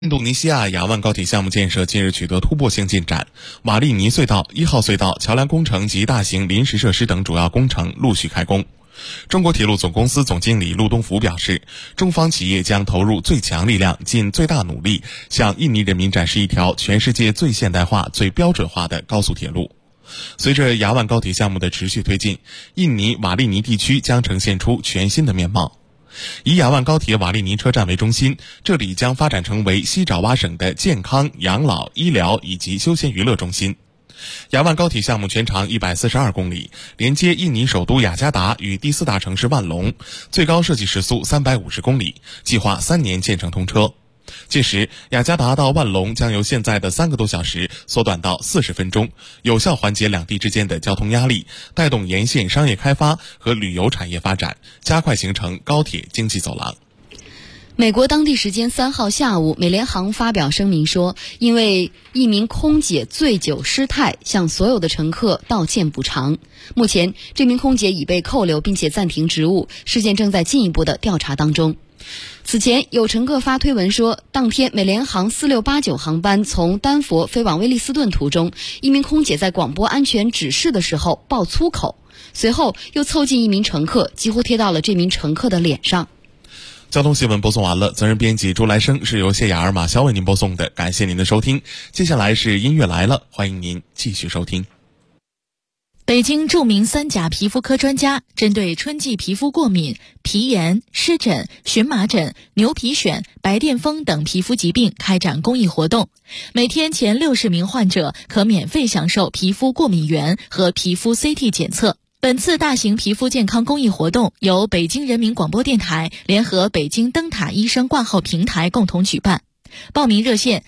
印度尼西亚雅万高铁项目建设近日取得突破性进展，瓦利尼隧道、1号隧道、桥梁工程及大型临时设施等主要工程陆续开工。中国铁路总公司总经理陆东福表示，中方企业将投入最强力量，尽最大努力，向印尼人民展示一条全世界最现代化、最标准化的高速铁路。随着雅万高铁项目的持续推进，印尼瓦利尼地区将呈现出全新的面貌。以雅万高铁瓦利尼车站为中心，这里将发展成为西爪哇省的健康、养老、医疗以及休闲娱乐中心。雅万高铁项目全长142公里，连接印尼首都雅加达与第4大城市万隆，最高设计时速350公里，计划3年建成通车。届时，雅加达到万隆将由现在的3个多小时缩短到40分钟，有效缓解两地之间的交通压力，带动沿线商业开发和旅游产业发展，加快形成高铁经济走廊。 美国当地时间3号下午，美联航发表声明说，因为一名空姐醉酒失态，向所有的乘客道歉补偿。目前，这名空姐已被扣留并且暂停职务，事件正在进一步的调查当中。此前有乘客发推文说，当天美联航4689航班从丹佛飞往威利斯顿途中，一名空姐在广播安全指示的时候爆粗口，随后又凑近一名乘客，几乎贴到了这名乘客的脸上。 交通新闻播送完了，责任编辑朱来生，是由谢雅尔马肖为您播送的，感谢您的收听。接下来是音乐来了，欢迎您继续收听。 北京著名3甲皮肤科专家针对春季皮肤过敏、皮炎、湿疹、荨麻疹、牛皮癣、白癜风等皮肤疾病开展公益活动，每天前60名患者可免费享受皮肤过敏原和皮肤 CT 检测。本次大型皮肤健康公益活动由北京人民广播电台联合北京灯塔医生挂号平台共同举办。报名热线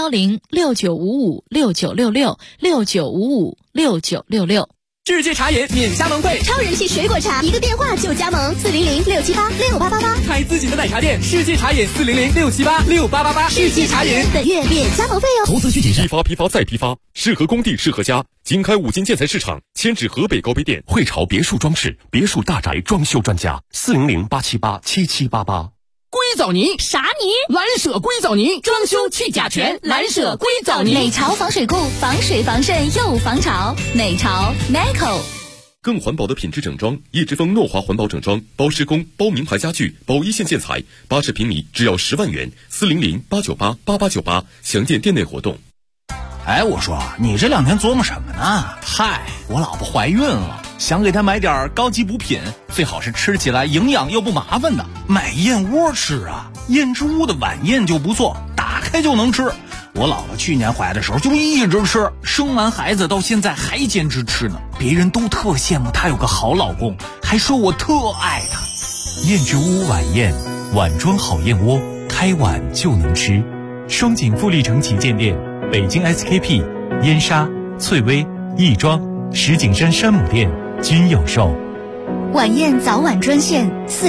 010-6955-6966，6955-6966。 世界茶饮免加盟会， 超人气水果茶，一个电话就加盟，400-678-6888。 开自己的奶茶店，世界茶饮400-678-6888。世界茶饮本月免加盟费哦。 投资需谨慎。批发再批发，适合工地适合家。经开5金建材市场，迁至河北高碑店。汇潮别墅装饰，别墅大宅装修专家，400-878-7788。 硅藻泥啥泥？ 蓝舍硅藻泥，装修去甲醛，蓝舍硅藻泥。 美潮防水固，防水防渗又防潮。美潮 Meco。 更环保的品质整装，叶之峰诺华环保整装，包施工、包名牌家具、包一线建材，80平米只要10万元，400-898-8898，详见店内活动。 哎，我说你这2天琢磨什么呢？嗨，我老婆怀孕了，想给她买点高级补品，最好是吃起来营养又不麻烦的。买燕窝吃啊，燕之屋的晚宴就不错，打开就能吃。我老婆去年怀的时候就一直吃，生完孩子到现在还坚持吃呢。别人都特羡慕她有个好老公，还说我特爱她。 燕之屋晚宴，碗装好燕窝，开碗就能吃。双井富力城旗舰店，北京 SKP、燕莎、翠微、亦庄、石景山山姆店均有售。 晚宴早晚专线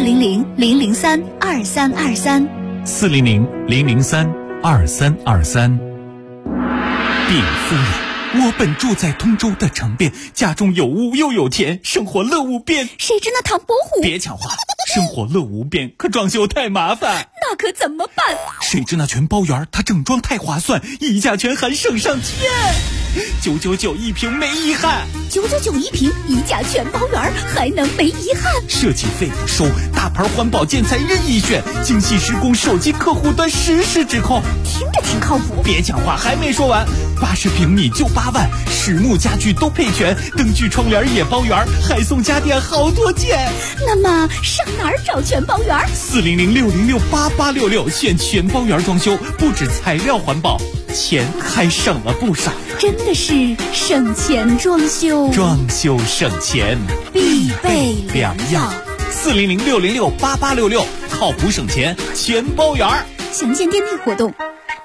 400-003-2323。 400-003-2323。禀夫人，我本住在通州的城边，家中有屋又有田，生活乐无边。 谁知那唐伯虎？ 别抢话，生活乐无边，可装修太麻烦。 那可怎么办？ 谁知那全包园，它整装太划算，溢价全含省上天，999一瓶没遗憾。 999一瓶，溢价全包园，还能没遗憾？ 设计费不收，大牌环保建材任意选，精细施工，手机客户端实时指控。 听着挺靠谱。 别讲话，还没说完，80平米就8万，实木家具都配全，灯具窗帘也包圆，还送家电好多件。 那么上哪儿找全包园 ？400-606-8866，选全包园装修，不止材料环保，钱还省了不少。 真的是省钱装修， 装修省钱必备良药。 400-606-8866，靠谱省钱全包园。 详见店内活动。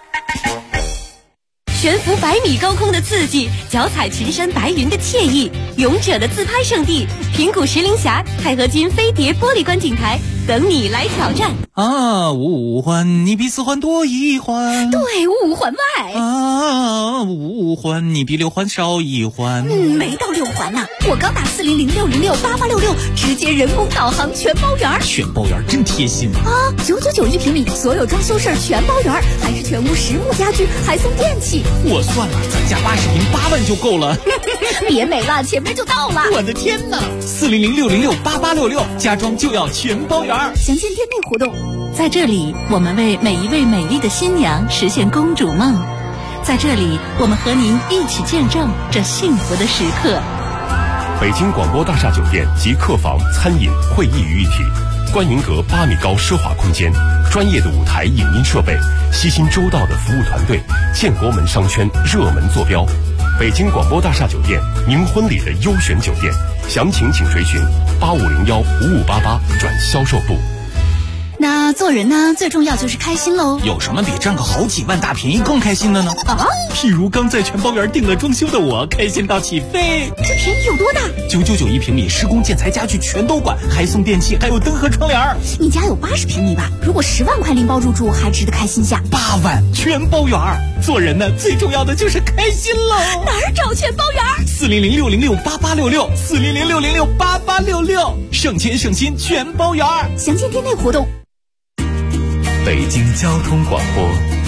悬浮100米高空的刺激，脚踩群山白云的惬意，勇者的自拍圣地平谷石林峡钛合金飞碟玻璃观景台， 等你来挑战。 啊，五环你比四环多一环。 对，5环外。 啊，五环你比6环少一环。 没到6环呢，我刚打400-606-8866，直接人工导航全包圆。 全包圆真贴心啊！999一平米，所有装修事儿全包圆，还是全屋实木家具，还送电器。 我算了，咱家80平8万就够了。 别美了，前面就到了。 我的天哪！400-606-8866，家装就要全包圆。 详见店内活动。 在这里，我们为每一位美丽的新娘实现公主梦。在这里，我们和您一起见证这幸福的时刻。 北京广播大厦酒店集客房、餐饮、会议于一体，观云阁8米高奢华空间，专业的舞台影音设备，悉心周到的服务团队，建国门商圈热门坐标。北京广播大厦酒店，您婚礼的优选酒店，详情请垂询8501-5588转销售部。 那做人呢，最重要就是开心喽。 有什么比赚个好几万大便宜更开心的呢？ 啊， 譬如刚在全包圆订了装修的我，开心到起飞。 这便宜有多大 ？999一平米，施工建材家具全都管，还送电器，还有灯和窗帘。 你家有80平米吧？如果10万块拎包入住，还值得开心下。 8万全包圆。做人呢，最重要的就是开心喽。 哪儿找全包圆 ？400-606-8866，400-606-8866，省钱省心全包圆。 详见店内活动。 北京交通广播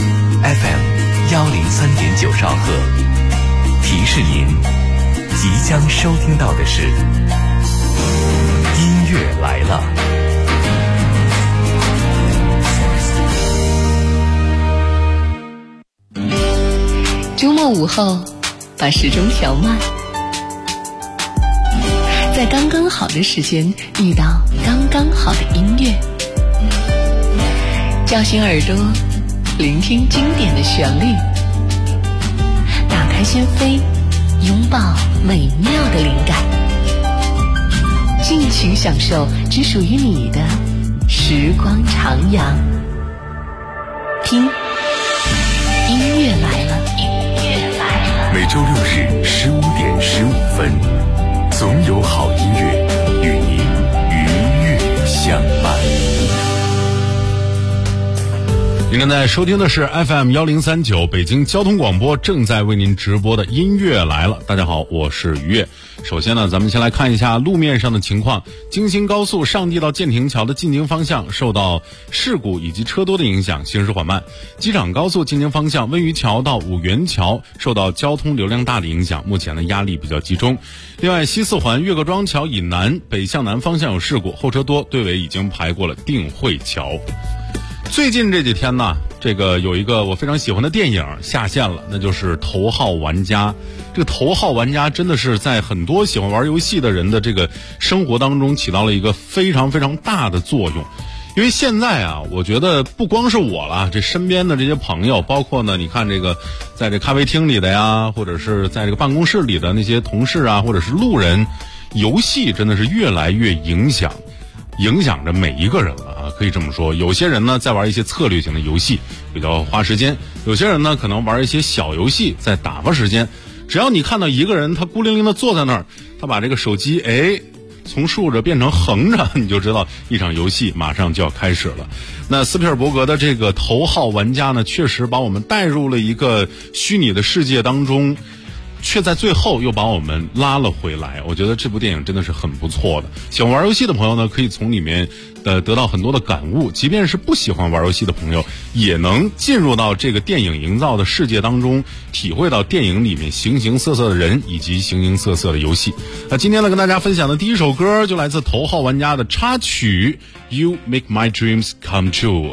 FM103.9兆赫，提示您即将收听到的是音乐来了。 周末午后，把时钟调慢，在刚刚好的时间遇到刚刚好的音乐。叫醒耳朵，聆听经典的旋律，打开心扉，拥抱美妙的灵感，尽情享受只属于你的时光徜徉。听，音乐来了，音乐来了。 每周6日15:15，总有好音乐与您愉悦相伴。 您正在收听的是 FM1039 北京交通广播正在为您直播的音乐来了。大家好，我是于越。首先呢，咱们先来看一下路面上的情况。京新高速上地到建亭桥的进京方向受到事故以及车多的影响，行驶缓慢。机场高速进京方向温榆桥到五元桥受到交通流量大的影响，目前呢压力比较集中。另外，西四环岳各庄桥以南北向南方向有事故，后车多，队尾已经排过了定慧桥。最近这几天呢，这个有一个我非常喜欢的电影下线了，那就是《头号玩家》。这个《头号玩家》真的是在很多喜欢玩游戏的人的这个生活当中起到了一个非常非常大的作用。因为现在啊，我觉得不光是我了，这身边的这些朋友，包括呢，你看这个在这咖啡厅里的呀，或者是在这个办公室里的那些同事啊，或者是路人，游戏真的是越来越影响着每一个人了啊，可以这么说。有些人呢在玩一些策略型的游戏，比较花时间；有些人呢可能玩一些小游戏，在打发时间。只要你看到一个人他孤零零的坐在那儿，他把这个手机从竖着变成横着，你就知道一场游戏马上就要开始了。那斯皮尔伯格的这个《头号玩家》呢，确实把我们带入了一个虚拟的世界当中，却在最后又把我们拉了回来。我觉得这部电影真的是很不错的。喜欢玩游戏的朋友呢，可以从里面得到很多的感悟，即便是不喜欢玩游戏的朋友，也能进入到这个电影营造的世界当中，体会到电影里面形形色色的人以及形形色色的游戏。那今天呢，跟大家分享的第一首歌就来自《头号玩家》的插曲 You Make My Dreams Come True。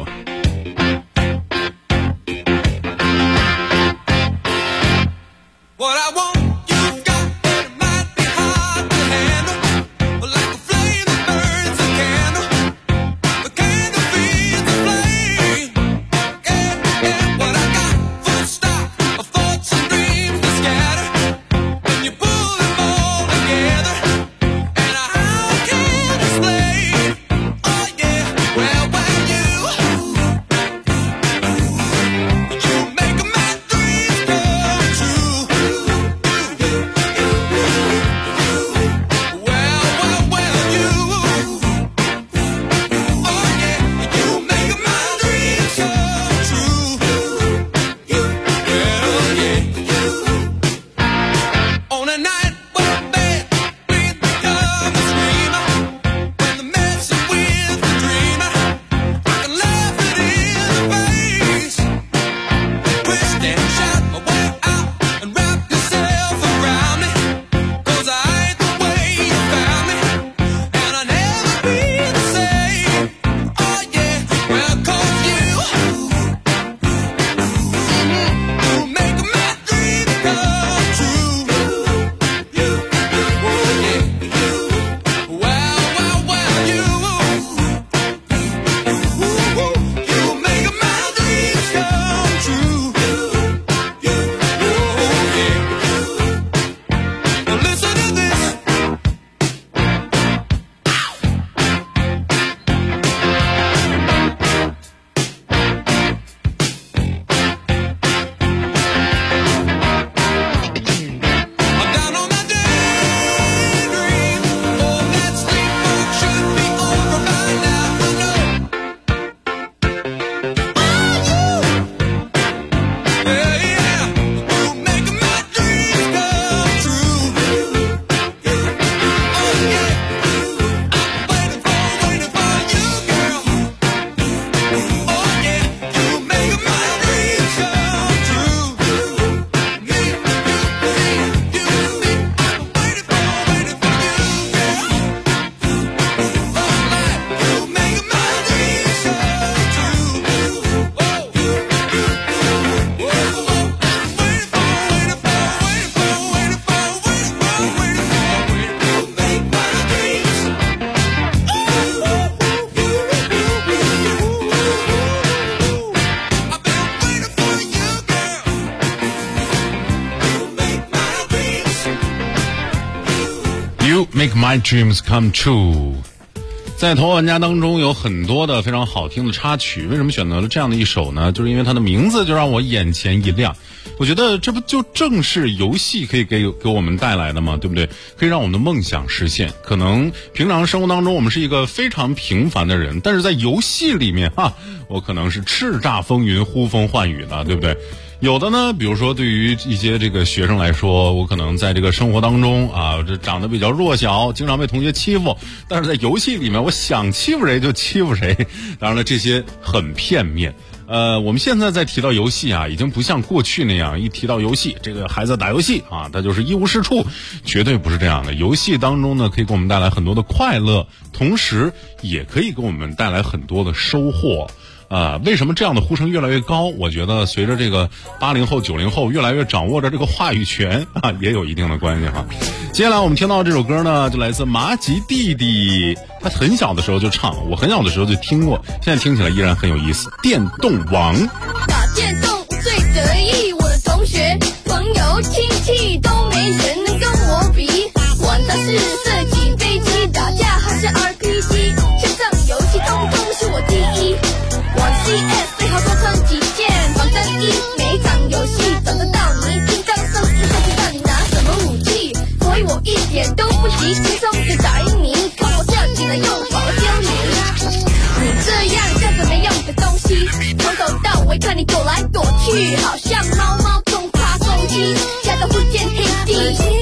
You make my dreams come true。在头号玩家当中有很多的非常好听的插曲，为什么选择了这样的一首呢？就是因为它的名字就让我眼前一亮。我觉得这不就正是游戏可以给我们带来的吗？对不对？可以让我们的梦想实现。可能平常生活当中我们是一个非常平凡的人，但是在游戏里面我可能是叱咤风云、呼风唤雨的，对不对？有的呢，比如说对于一些这个学生来说，我可能在这个生活当中这长得比较弱小，经常被同学欺负，但是在游戏里面我想欺负谁就欺负谁。当然了，这些很片面。我们现在在提到游戏已经不像过去那样，一提到游戏，这个孩子打游戏他就是一无是处，绝对不是这样的。游戏当中呢，可以给我们带来很多的快乐，同时也可以给我们带来很多的收获。为什么这样的呼声越来越高？我觉得随着这个80后、90后越来越掌握着这个话语权也有一定的关系接下来我们听到这首歌呢，就来自麻吉弟弟，他很小的时候就唱，我很小的时候就听过，现在听起来依然很有意思。电动王， 打电动最得意，我的同学、朋友、亲戚都没人能跟我比，玩的是射击、飞机、打架还是 RPG， 线上游戏通通是我第一。玩 CS 最好多穿几件防弹衣，每一场游戏找得到你，叮当上司就知道你拿什么武器，所以我一点都不急，轻松的打赢你，看我跳起来用宝丢你。你这样像个没用的东西，从头到尾看你躲来躲去，好像猫猫动画攻击，吓得不见黑地。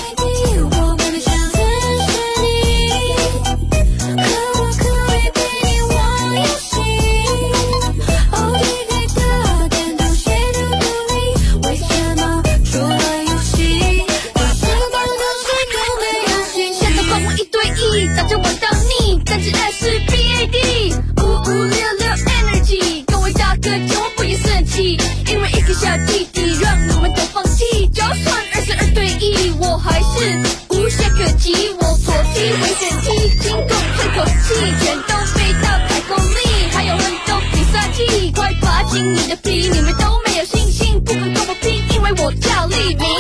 打着我到腻，但是爱是 BAD 5566 Energy， 各位大哥千万不要生气，因为一个小弟弟让你们都放弃，就算22对1，我还是无懈可击，我左踢回旋踢，进攻吹口气，全都飞到太空里，还有很多必杀技，快拔紧你的皮，你们都没有信心，不敢跟我拼，因为我叫黎明。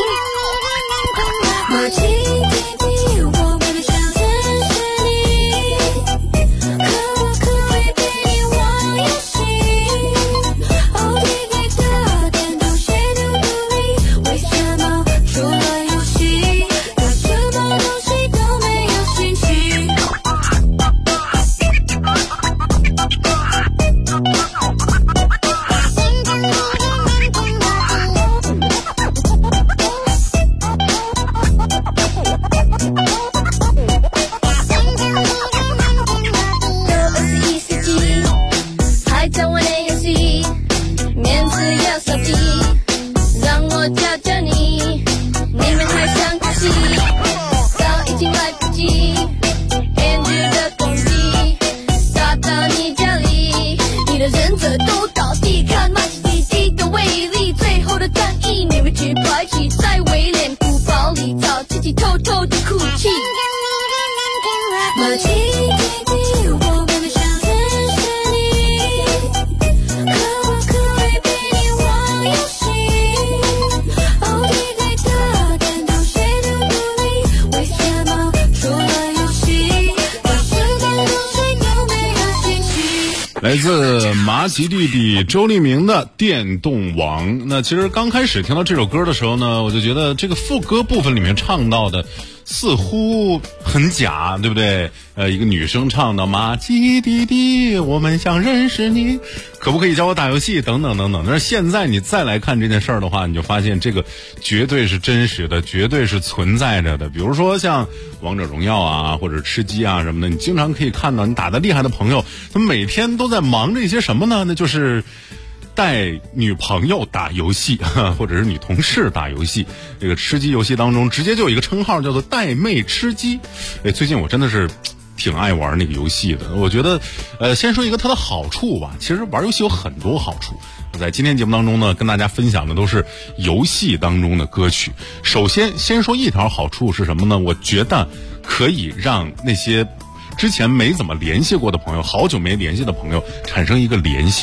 来自麻吉弟弟周立明的电动王。那其实刚开始听到这首歌的时候呢，我就觉得这个副歌部分里面唱到的似乎很假，对不对？一个女生唱的麻吉弟弟，我们想认识你，可不可以教我打游戏等等等等。但是现在你再来看这件事儿的话，你就发现这个绝对是真实的，绝对是存在着的。比如说像王者荣耀啊，或者吃鸡啊什么的，你经常可以看到你打得厉害的朋友，他们每天都在忙着一些什么呢？那就是带女朋友打游戏，或者是女同事打游戏。这个吃鸡游戏当中直接就有一个称号叫做带妹吃鸡。最近我真的是挺爱玩那个游戏的。我觉得先说一个它的好处吧。其实玩游戏有很多好处，在今天节目当中呢，跟大家分享的都是游戏当中的歌曲。首先说一条好处是什么呢？我觉得可以让那些之前没怎么联系过的朋友，好久没联系的朋友产生一个联系。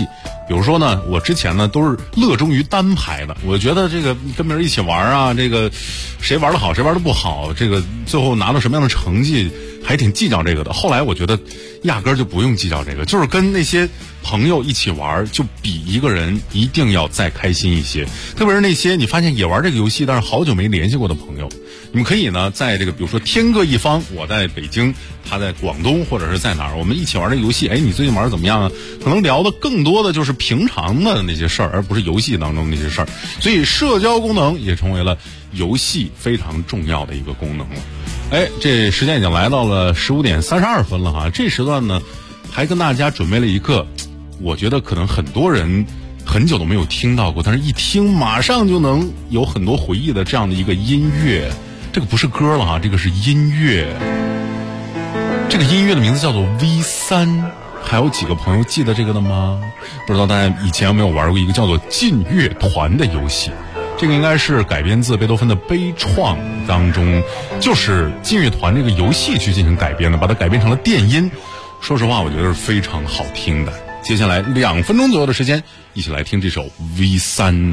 比如说呢，我之前呢都是乐衷于单排的，我觉得这个跟别人一起玩啊，这个谁玩得好谁玩得不好，这个最后拿到什么样的成绩还挺计较这个的。后来我觉得压根儿就不用计较这个，就是跟那些朋友一起玩，就比一个人一定要再开心一些。特别是那些你发现也玩这个游戏但是好久没联系过的朋友，你们可以呢在这个比如说天各一方，我在北京，他在广东或者是在哪儿，我们一起玩这个游戏。哎，你最近玩得怎么样啊？可能聊的更多的就是平常的那些事儿，而不是游戏当中的那些事儿。所以社交功能也成为了游戏非常重要的一个功能了。哎，这时间已经来到了15点32分了哈。这时段呢还跟大家准备了一个我觉得可能很多人很久都没有听到过，但是一听马上就能有很多回忆的这样的一个音乐。这个不是歌了哈，这个是音乐。这个音乐的名字叫做 V3， 还有几个朋友记得这个的吗？不知道大家以前有没有玩过一个叫做劲乐团的游戏。这个应该是改编自贝多芬的悲怆当中，就是劲乐团这个游戏去进行改编的，把它改编成了电音。说实话我觉得是非常好听的。接下来2分钟左右的时间，一起来听这首 V3。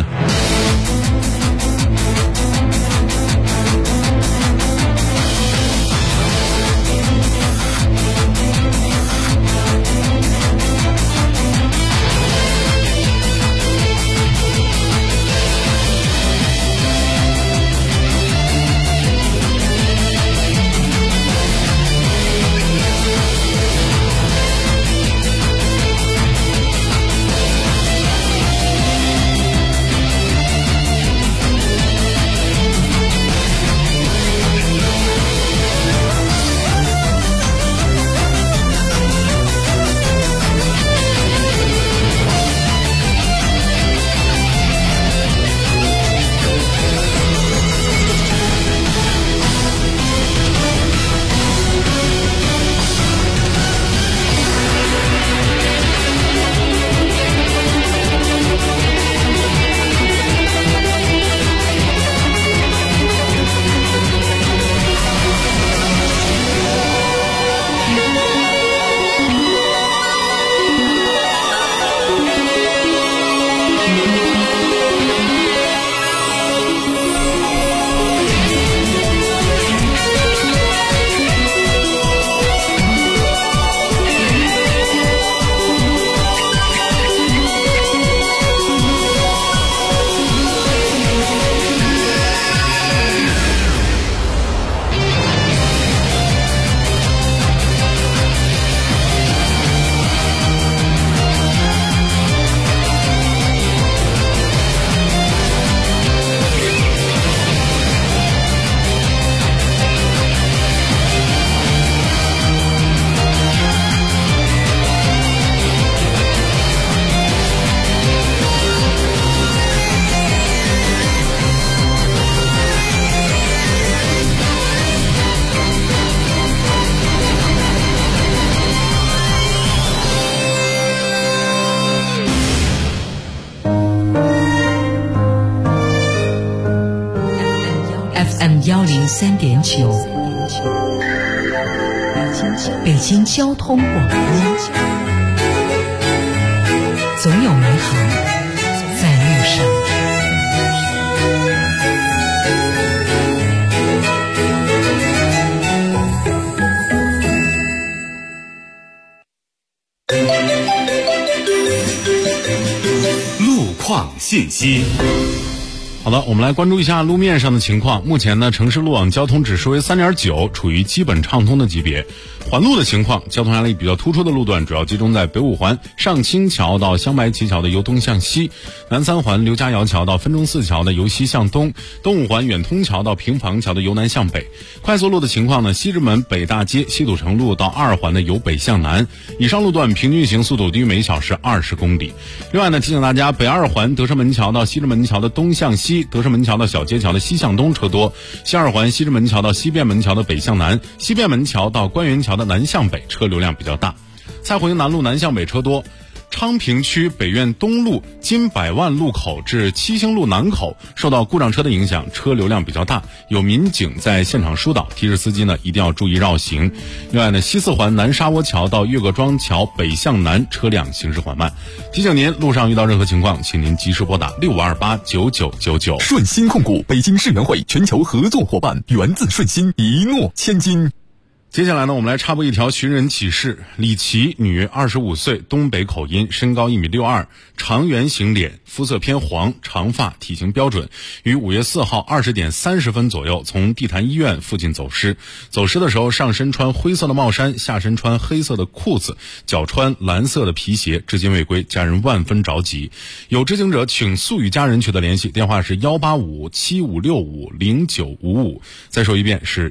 103.9，北京交通广播，总有美好在路上。 路况信息。 好的，我们来关注一下路面上的情况。目前呢，城市路网交通指数为3.9，处于基本畅通的级别。环路的情况，交通压力比较突出的路段主要集中在北五环上清桥到镶白旗桥的由东向西，南三环刘家窑桥到分钟寺桥的由西向东，东五环远通桥到平房桥的由南向北。快速路的情况呢，西直门北大街西土城路到2环的由北向南，以上路段平均行速度低于每小时20公里。另外呢，提醒大家，北2环德胜门桥到西直门桥的东向西，德胜门桥到小街桥的西向东车多，西2环西直门桥到西便门桥的北向南，西便门桥到官园桥的南向北车流量比较大。蔡湖营南路南向北车多， 昌平区北苑东路金百万路口至七星路南口受到故障车的影响，车流量比较大，有民警在现场疏导，提示司机呢一定要注意绕行。另外呢，西四环南沙窝桥到岳各庄桥北向南车辆行驶缓慢。提醒您，路上遇到任何情况，请您及时拨打65289999。 顺鑫控股，北京世园会全球合作伙伴，源自顺鑫，一诺千金。 接下来呢，我们来插播一条寻人启事。李琦，女，25岁，东北口音，身高1.62米，长圆形脸，肤色偏黄，长发，体型标准，于5月4号20点30分左右从地坛医院附近走失。走失的时候，上身穿灰色的帽衫，下身穿黑色的裤子，脚穿蓝色的皮鞋，至今未归，家人万分着急。有知情者请速与家人取得联系，电话是18575650955。再说一遍，是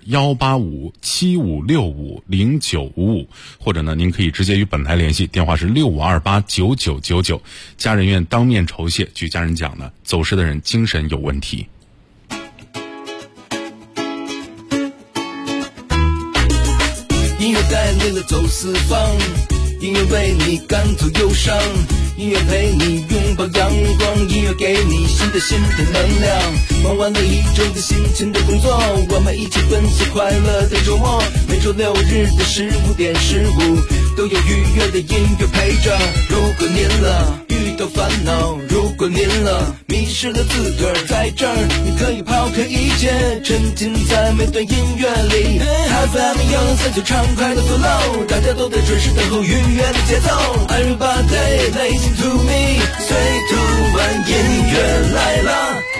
18575650955，或者呢，您可以直接与本台联系，电话是65289999。家人愿当面酬谢。据家人讲呢，走失的人精神有问题。 音乐带领了走四方，音乐为你赶走忧伤，音乐陪你拥抱阳光，音乐给你新的能量。忙完了一周的辛勤的工作，我们一起奔向快乐的周末。每周6日的15点15，都有愉悦的音乐陪着。如果您遇到烦恼，如果您迷失了自个儿，在这儿你可以抛开一切，沉浸在每段音乐里。FM 103就畅快的 flow， 大家都在准时等候愉悦的节奏。Everybody listen to me， 最突然音乐来了。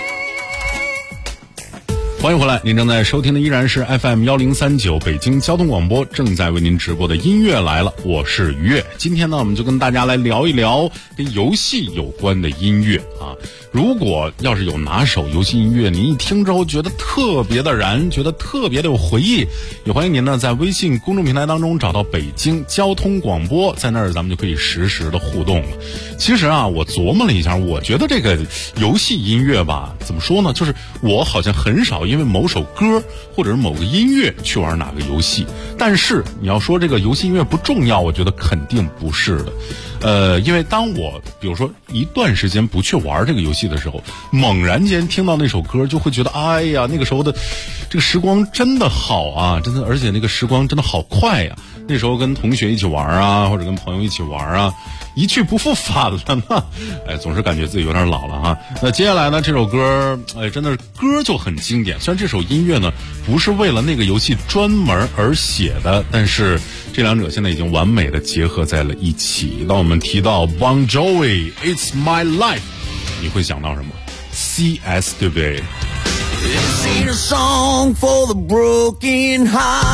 欢迎回来，您正在收听的依然是 FM 1039北京交通广播正在为您直播的音乐来了，我是于越。今天呢，我们就跟大家来聊一聊跟游戏有关的音乐啊。如果要是有拿手游戏音乐，您一听之后觉得特别的燃，觉得特别的有回忆，也欢迎您呢在微信公众平台当中找到北京交通广播，在那儿咱们就可以实时的互动了。其实啊，我琢磨了一下，我觉得这个游戏音乐吧，怎么说呢，就是我好像很少因为某首歌或者是某个音乐去玩哪个游戏，但是你要说这个游戏音乐不重要，我觉得肯定不是的。因为当我比如说一段时间不去玩这个游戏的时候，猛然间听到那首歌，就会觉得哎呀，那个时候的这个时光真的好啊，真的，而且那个时光真的好快呀。那时候跟同学一起玩啊，或者跟朋友一起玩啊，一去不复返了呢。哎，总是感觉自己有点老了哈。那接下来呢，这首歌，哎，真的是歌就很经典。虽然这首音乐呢不是为了那个游戏专门而写的，但是这两者现在已经完美的结合在了一起。当我们提到 Bon Jovi It's My Life， 你会想到什么？ CS 对不对？ This ain't a song for the broken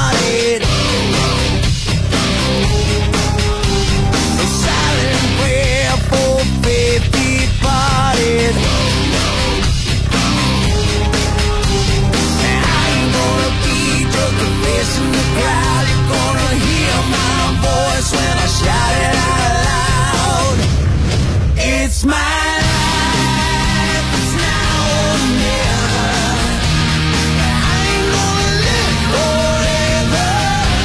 hearted，when I shout it out loud, it's my life, it's now or never. I ain't gonna live forever.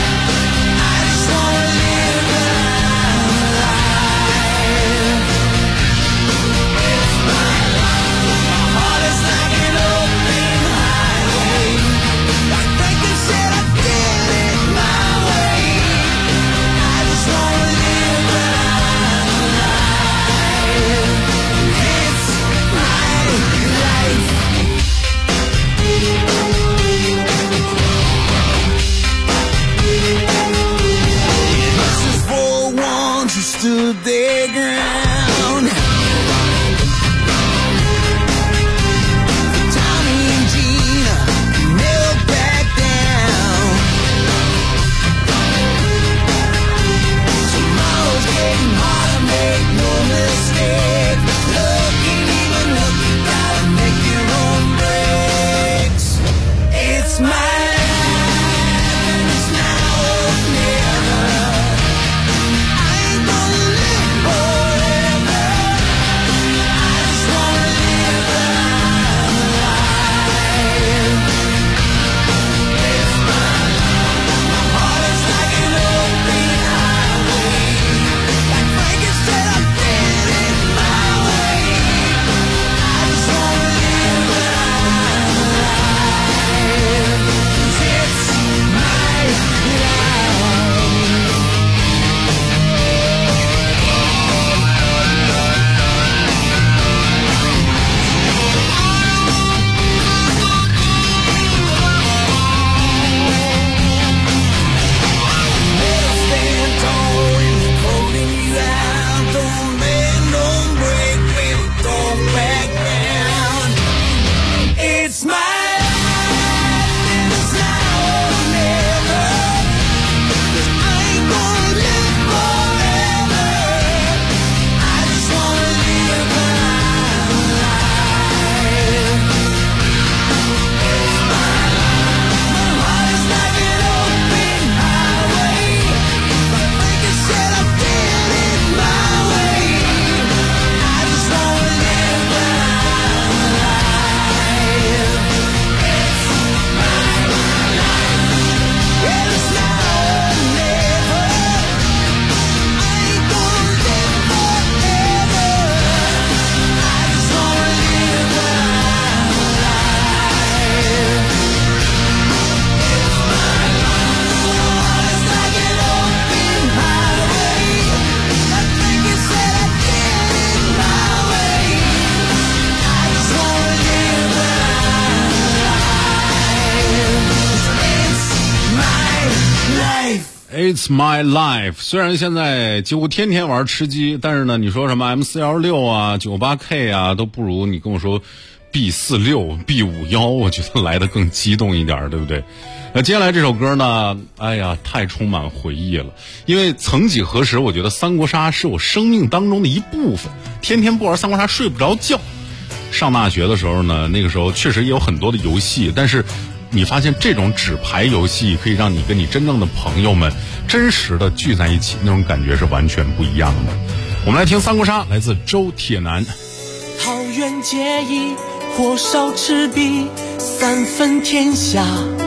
It's my life。虽然现在几乎天天玩吃鸡，但是呢，你说什么 M416 啊、98K 啊，都不如你跟我说 B46、B51，我觉得来得更激动一点，对不对？那接下来这首歌呢，哎呀，太充满回忆了。因为曾几何时，我觉得三国杀是我生命当中的一部分，天天不玩三国杀睡不着觉。上大学的时候呢，那个时候确实也有很多的游戏，但是你发现这种纸牌游戏可以让你跟你真正的朋友们真实的聚在一起，那种感觉是完全不一样的。我们来听三国杀，来自周铁男。 桃园结义，火烧赤壁，三分天下。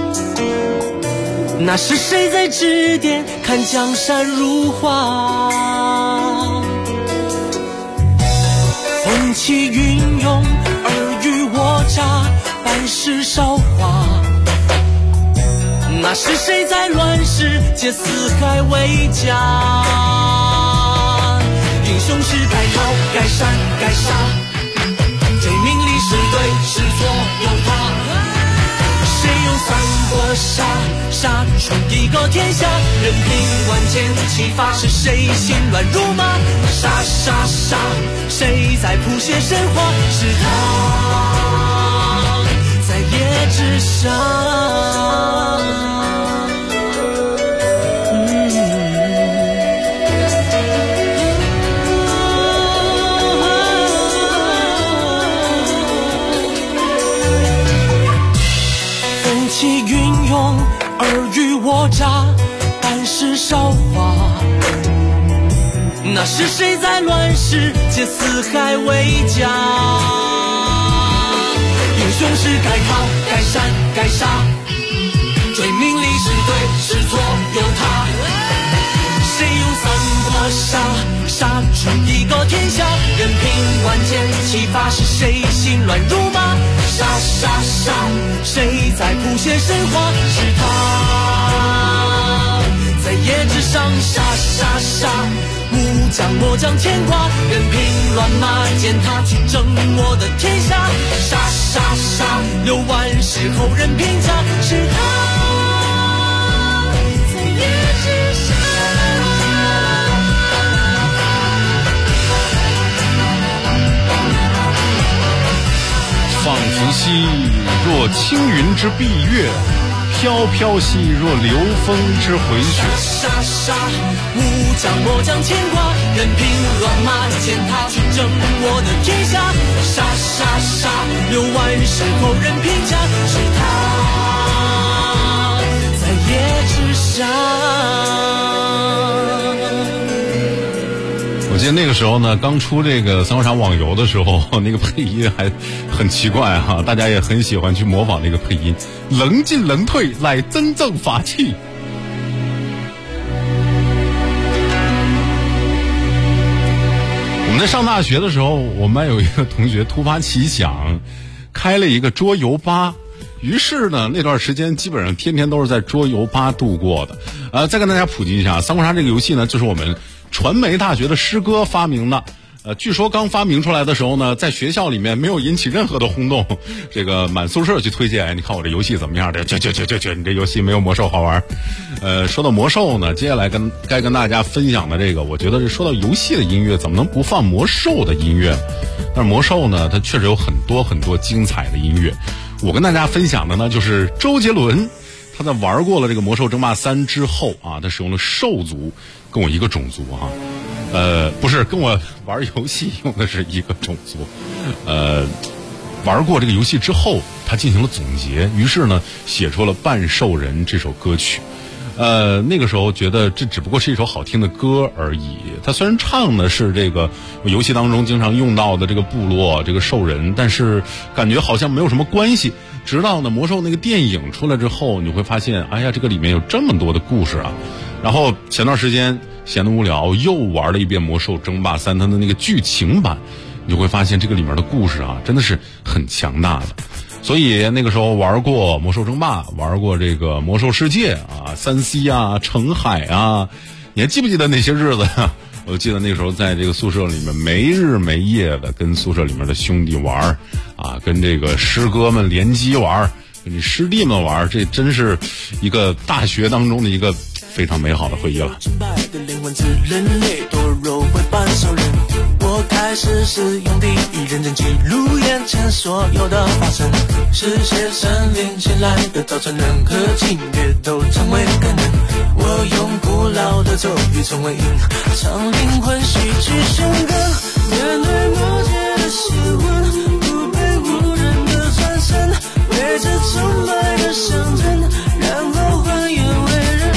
那是谁在指点，看江山如画？风起云涌，尔虞我诈，办事韶华。那是谁在乱世，借四海为家？英雄是该逃该闪该杀，追名历史对是错有他。谁用三国杀杀出一个天下？任凭万箭齐发，是谁心乱如麻？杀杀杀，谁在谱写神话？是他在夜之上。气云涌，尔虞我诈，办事韶华。那是谁在乱世，借四海为家？英雄是该逃该闪该杀，追名历史对是错有他。谁用三国杀杀出一个天下？任凭万箭齐发，是谁心乱如麻？杀杀杀，谁在谱写神话？是他在夜之上。杀杀杀，武将末将牵挂，任凭乱马践踏去争我的天下。杀杀杀，留万世后人评价。是他在夜之上。 放浮兮若青云之蔽月，飘飘兮若流风之回雪。 杀杀，武将末将牵挂，任凭乱马践踏去争我的天下。杀杀杀，留万世后人评价。是他在夜之上。 我记得那个时候呢，刚出这个三国杀网游的时候，那个配音还很奇怪哈，大家也很喜欢去模仿那个配音，能进能退，乃真正法器。我们在上大学的时候，我们班有一个同学突发奇想，开了一个桌游吧。于是呢，那段时间基本上天天都是在桌游吧度过的。再跟大家普及一下，三国杀这个游戏呢，就是我们传媒大学的师哥发明的。据说刚发明出来的时候呢，在学校里面没有引起任何的轰动，这个满宿舍去推荐，哎，你看我这游戏怎么样的？你这游戏没有魔兽好玩。说到魔兽呢，接下来该跟大家分享的这个，我觉得说到游戏的音乐，怎么能不放魔兽的音乐？但是魔兽呢，它确实有很多很多精彩的音乐。我跟大家分享的呢，就是周杰伦，他在玩过了这个魔兽争霸3之后啊，他使用了兽族，跟我一个种族啊。不是跟我玩游戏用的是一个种族，玩过这个游戏之后，他进行了总结，于是呢写出了《半兽人》这首歌曲。那个时候觉得这只不过是一首好听的歌而已。他虽然唱的是这个游戏当中经常用到的这个部落这个兽人，但是感觉好像没有什么关系。直到呢魔兽那个电影出来之后，你会发现，哎呀，这个里面有这么多的故事啊。然后前段时间闲得无聊，又玩了一遍《魔兽争霸3》它的那个剧情版，你就会发现这个里面的故事啊，真的是很强大的。所以那个时候玩过《魔兽争霸》，玩过这个《魔兽世界》啊，3C 啊，澄海啊，你还记不记得那些日子呀？我记得那个时候在这个宿舍里面没日没夜的跟宿舍里面的兄弟玩啊，跟这个师哥们联机玩，跟你师弟们玩，这真是一个大学当中的一个非常美好的回忆了。 我开始使用第一人称记录眼前所有的发生，世界森林前来的早晨，任何境别都成为可能。我用古老的咒语成为音，唱灵魂戏剧笙歌，面对魔界的邪魂，不被无人的转身，为这崇拜的象征，然后还原为人。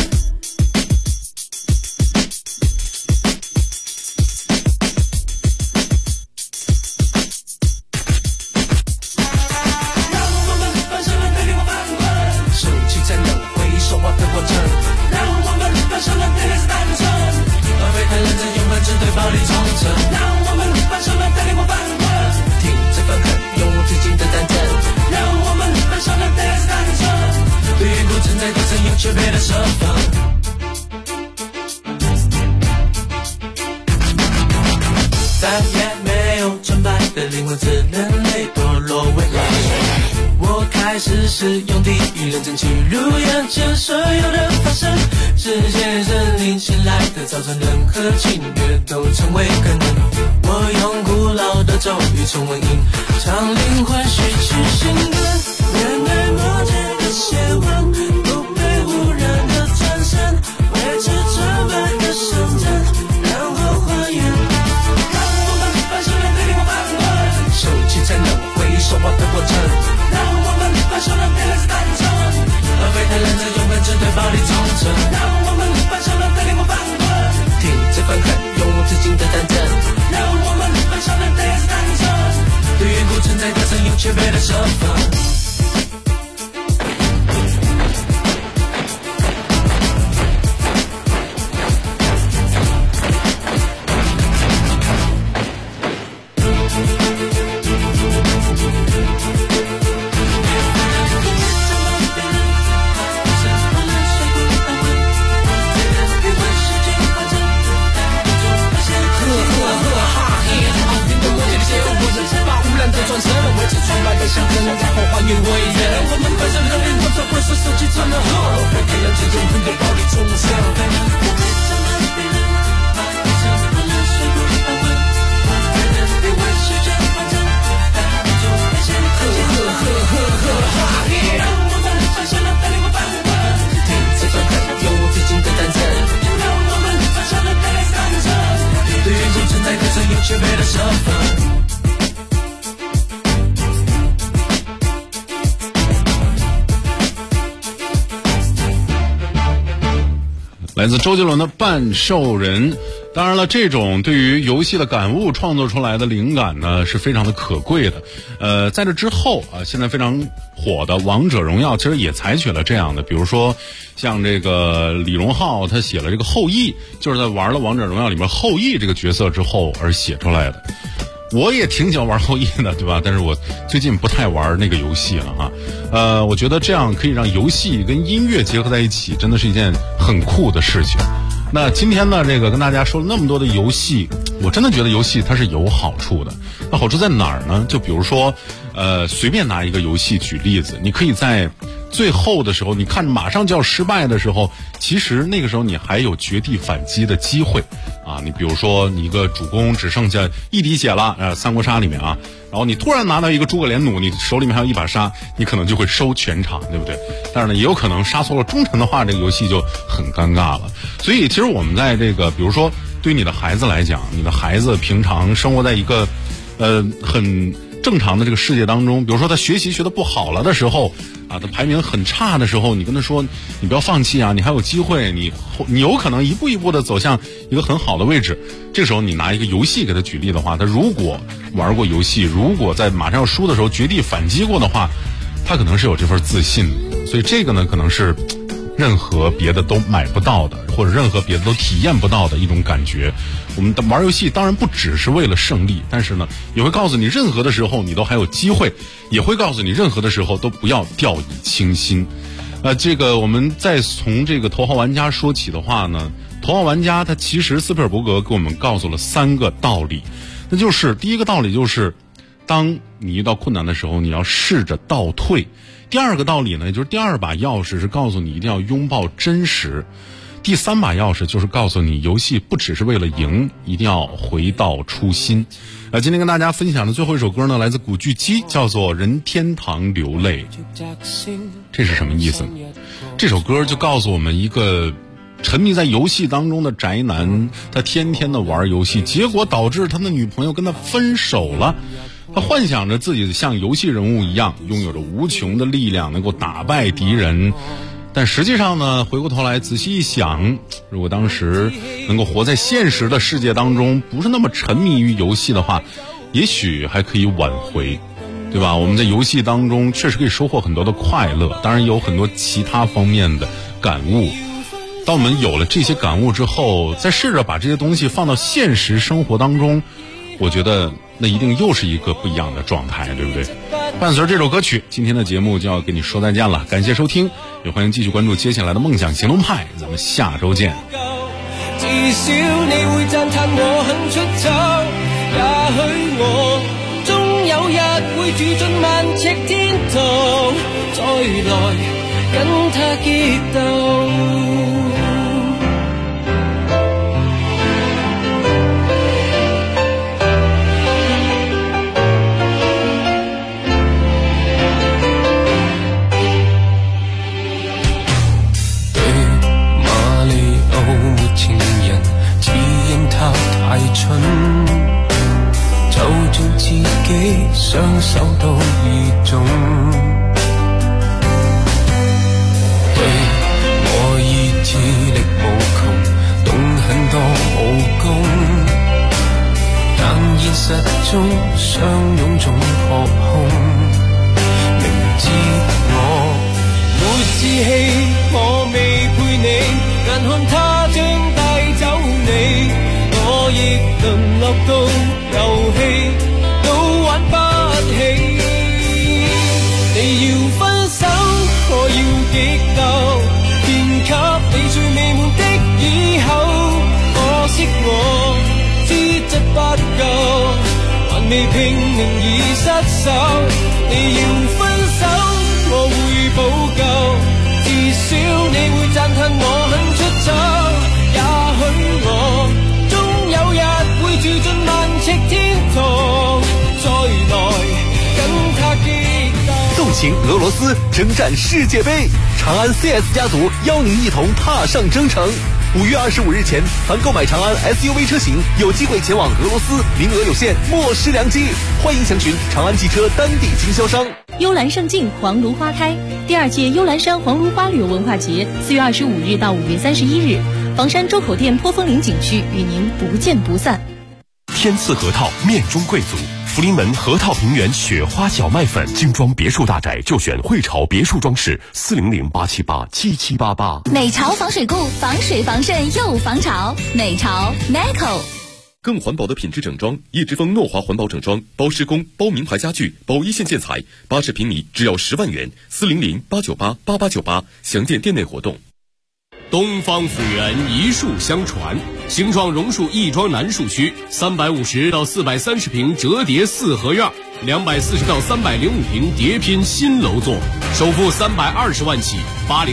再也没有纯白的灵魂，只人类堕落未来。我开始使用第一人称记录眼前所有的发生，世界森林醒来的早晨，任何境别都成为可能。我用古老的咒语重温音，唱灵魂戏剧笙歌，面对魔界的邪魂，不被污染的转身，维持纯白的象征，然后还原。收起才能回收我的过程，让我们把手让变来自单纯，而非太认真用本质对暴力忠诚，让我们把手让带领我翻滚，停止愤恨，永无止境的单纯，让我们把手让带来自单纯，对远古存在的声音却被了身份。 来自周杰伦的《半兽人》。当然了，这种对于游戏的感悟创作出来的灵感呢，是非常的可贵的。在这之后啊，现在非常火的《王者荣耀》其实也采取了这样的，比如说像这个李荣浩他写了这个后羿，就是在玩了《王者荣耀》里面后羿这个角色之后而写出来的。我也挺喜欢玩后羿的，对吧？但是我最近不太玩那个游戏了啊。我觉得这样可以让游戏跟音乐结合在一起，真的是一件很酷的事情。那今天呢，这个跟大家说了那么多的游戏，我真的觉得游戏它是有好处的。那好处在哪儿呢？就比如说，随便拿一个游戏举例子，你可以在最后的时候，你看马上就要失败的时候，其实那个时候你还有绝地反击的机会啊。你比如说，你一个主公只剩下一滴血了，三国杀里面啊，然后你突然拿到一个诸葛连弩，你手里面还有一把杀，你可能就会收全场，对不对？但是呢，也有可能杀错了忠臣的话，这个游戏就很尴尬了。所以其实我们在这个，比如说对你的孩子来讲，你的孩子平常生活在一个很正常的这个世界当中，比如说他学习学得不好了的时候啊，他排名很差的时候，你跟他说你不要放弃啊，你还有机会，你有可能一步一步的走向一个很好的位置。这个时候你拿一个游戏给他举例的话，他如果玩过游戏，如果在马上要输的时候绝地反击过的话，他可能是有这份自信的。所以这个呢，可能是任何别的都买不到的，或者任何别的都体验不到的一种感觉。我们玩游戏当然不只是为了胜利，但是呢，也会告诉你任何的时候你都还有机会，也会告诉你任何的时候都不要掉以轻心。这个我们再从这个头号玩家说起的话呢，头号玩家他其实斯皮尔伯格给我们告诉了3个道理。那就是第一个道理就是，当你遇到困难的时候，你要试着倒退。第二个道理呢，就是第二把钥匙是告诉你一定要拥抱真实。 第3把钥匙就是告诉你，游戏不只是为了赢，一定要回到初心。今天跟大家分享的最后一首歌呢，来自古巨基，叫做《任天堂流泪》。这是什么意思？这首歌就告诉我们，一个沉迷在游戏当中的宅男，他天天的玩游戏，结果导致他的女朋友跟他分手了。他幻想着自己像游戏人物一样，拥有着无穷的力量，能够打败敌人。但实际上呢，回过头来仔细一想，如果当时能够活在现实的世界当中，不是那么沉迷于游戏的话，也许还可以挽回，对吧？我们在游戏当中确实可以收获很多的快乐，当然也有很多其他方面的感悟。当我们有了这些感悟之后，再试着把这些东西放到现实生活当中，我觉得那一定又是一个不一样的状态，对不对？伴随着这首歌曲，今天的节目就要跟你说再见了，感谢收听，也欢迎继续关注接下来的梦想行动派，咱们下周见。 至少你會讚歎我肯出走，也許我終有日會住進萬尺天堂，再來跟他激鬥。太蠢，就像自己雙手都已腫，對我意志力無窮，懂很多武功，但現實中相擁總撲空，明知我沒志氣，我未配你，眼看他將帶走你，我亦淪落到遊戲都玩不起。你要分手，我要激鬥，獻給你最美滿的以後。可惜我資質不夠，還未拼命已失手。你要分手，我會補救，至少你會讚歎我肯出走。也許我有日會住進萬尺天堂，再來跟他激鬥。 纵情俄羅斯，征戰世界杯，長安 CS 家族邀您一同踏上征程。5月25日前，凡購買長安 SUV 車型，有機會前往俄羅斯，名額有限，莫失良機。歡迎詳詢長安汽車當地經銷商。 幽蘭勝境黃蘆花開，第2屆幽蘭山黃蘆花旅遊文化節4月25日到5月31日。房山周口店坡峰岭景区与您不见不散。 天赐核桃，面中贵族。福临门核桃平原雪花小麦粉，精装别墅大宅就选汇潮别墅装饰，400-878-7788。 美潮防水固，防水防渗又防潮。美潮 Meco。 更环保的品质整装，叶之峰诺华环保整装，包施工、包名牌家具、包一线建材，80平米只要10万元，400-898-8898，详见店内活动。 东方府源一树相传，形状榕树亦庄南树区350到430平折叠4合院，240到305平叠拼新楼座，首付320万起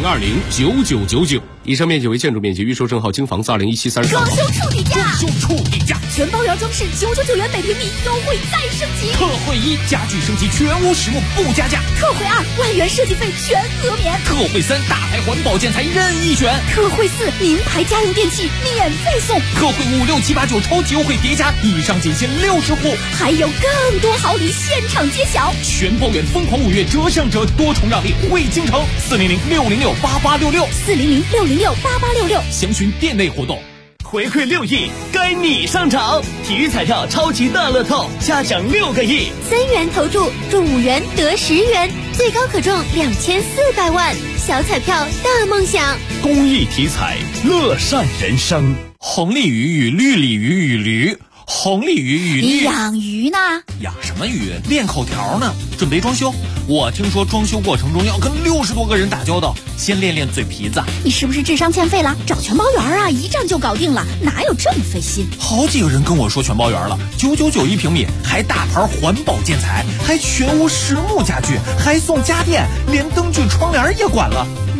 ，80209999。以上面积为建筑面积，预售证号京房子2017-33。 装修触底价， 装修触底价， 全包圆装饰999元每平米，优惠再升级。 特惠1，家具升级全屋实木不加价。 特惠2，万元设计费全额免。 特惠3，大牌环保建材任意选。 特惠4，名牌家用电器免费送。 特惠5、6、7、8、9超级优惠叠加，以上仅限60户， 还有更多好礼现场揭晓。 全包圆疯狂5月折上折，多重让利惠京城，400-606-8866，400-606-8866，详询店内活动。 回馈6亿，该你上场！体育彩票超级大乐透，下奖6个亿 ，3元投注，中5元得10元，最高可中2400万。小彩票大梦想， 公益体彩，乐善人生。 红鲤鱼与绿鲤鱼与驴，红鲤鱼与你养鱼呢？ 养什么鱼？练口条呢。准备装修，我听说装修过程中要跟60多个人打交道，先练练嘴皮子。 你是不是智商欠费了？找全包圆啊，一站就搞定了，哪有这么费心？ 好几个人跟我说全包圆了，999平米，还大牌环保建材，还全屋实木家具，还送家电，连灯具窗帘也管了。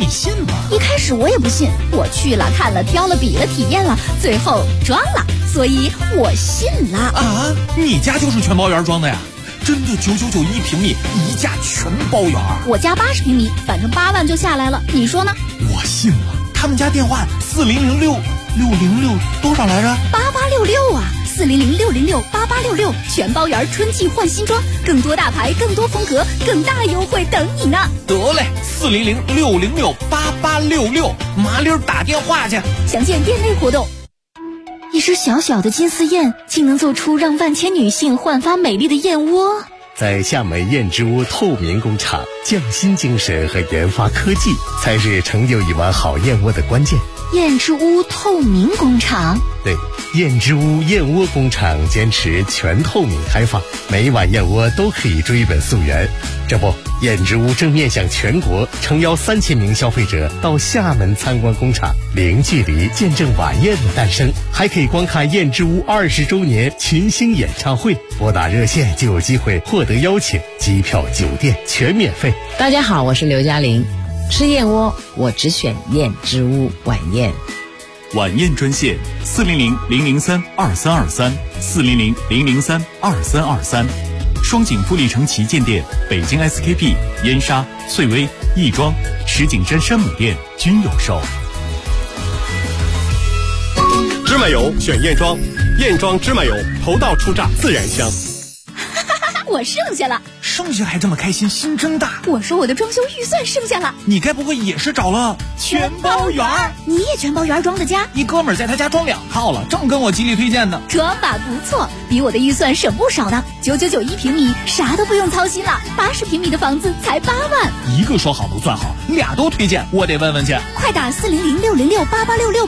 你信吗？ 一开始我也不信，我去了看了挑了比了体验了，最后装了，所以我信了。 啊，你家就是全包圆装的呀？真的9991平米，一价全包圆。 我家80平米，反正8万就下来了，你说呢？ 我信了，他们家电话4006多少来着 ？8866啊，4006068866，全包圆，春季换新装，更多大牌，更多风格，更大优惠等你呢。 得嘞，4006068866，麻溜打电话去。 详见店内活动。 一只小小的金丝燕，竟能做出让万千女性焕发美丽的燕窝。 在厦门燕之屋透明工厂，匠心精神和研发科技才是成就一碗好燕窝的关键。 燕之屋透明工厂， 对，燕之屋燕窝工厂坚持全透明开放，每一碗燕窝都可以追本溯源。这不，燕之屋正面向全国，诚邀3000名消费者到厦门参观工厂，零距离见证晚宴的诞生，还可以观看燕之屋20周年群星演唱会。拨打热线就有机会获得邀请，机票、酒店全免费。 大家好，我是刘嘉玲。吃燕窝，我只选燕之屋晚宴。 晚宴专线400-003-2323，400-003-2323。双井富力城旗舰店、北京 SKP、燕莎、翠微、亦庄、石景山山姆店均有售。 芝麻油选燕庄，燕庄芝麻油头道初榨，自然香。 我剩下了， 剩下还这么开心，心真大。 我说我的装修预算剩下了， 你该不会也是找了全包圆？ 你也全包圆装的家？ 一哥们儿在他家装2套了，正跟我极力推荐呢。 装吧不错，比我的预算省不少呢。9991平米，啥都不用操心了。80平米的房子才8万。 一个说好不算好，俩都推荐，我得问问去。 快打400-606-8866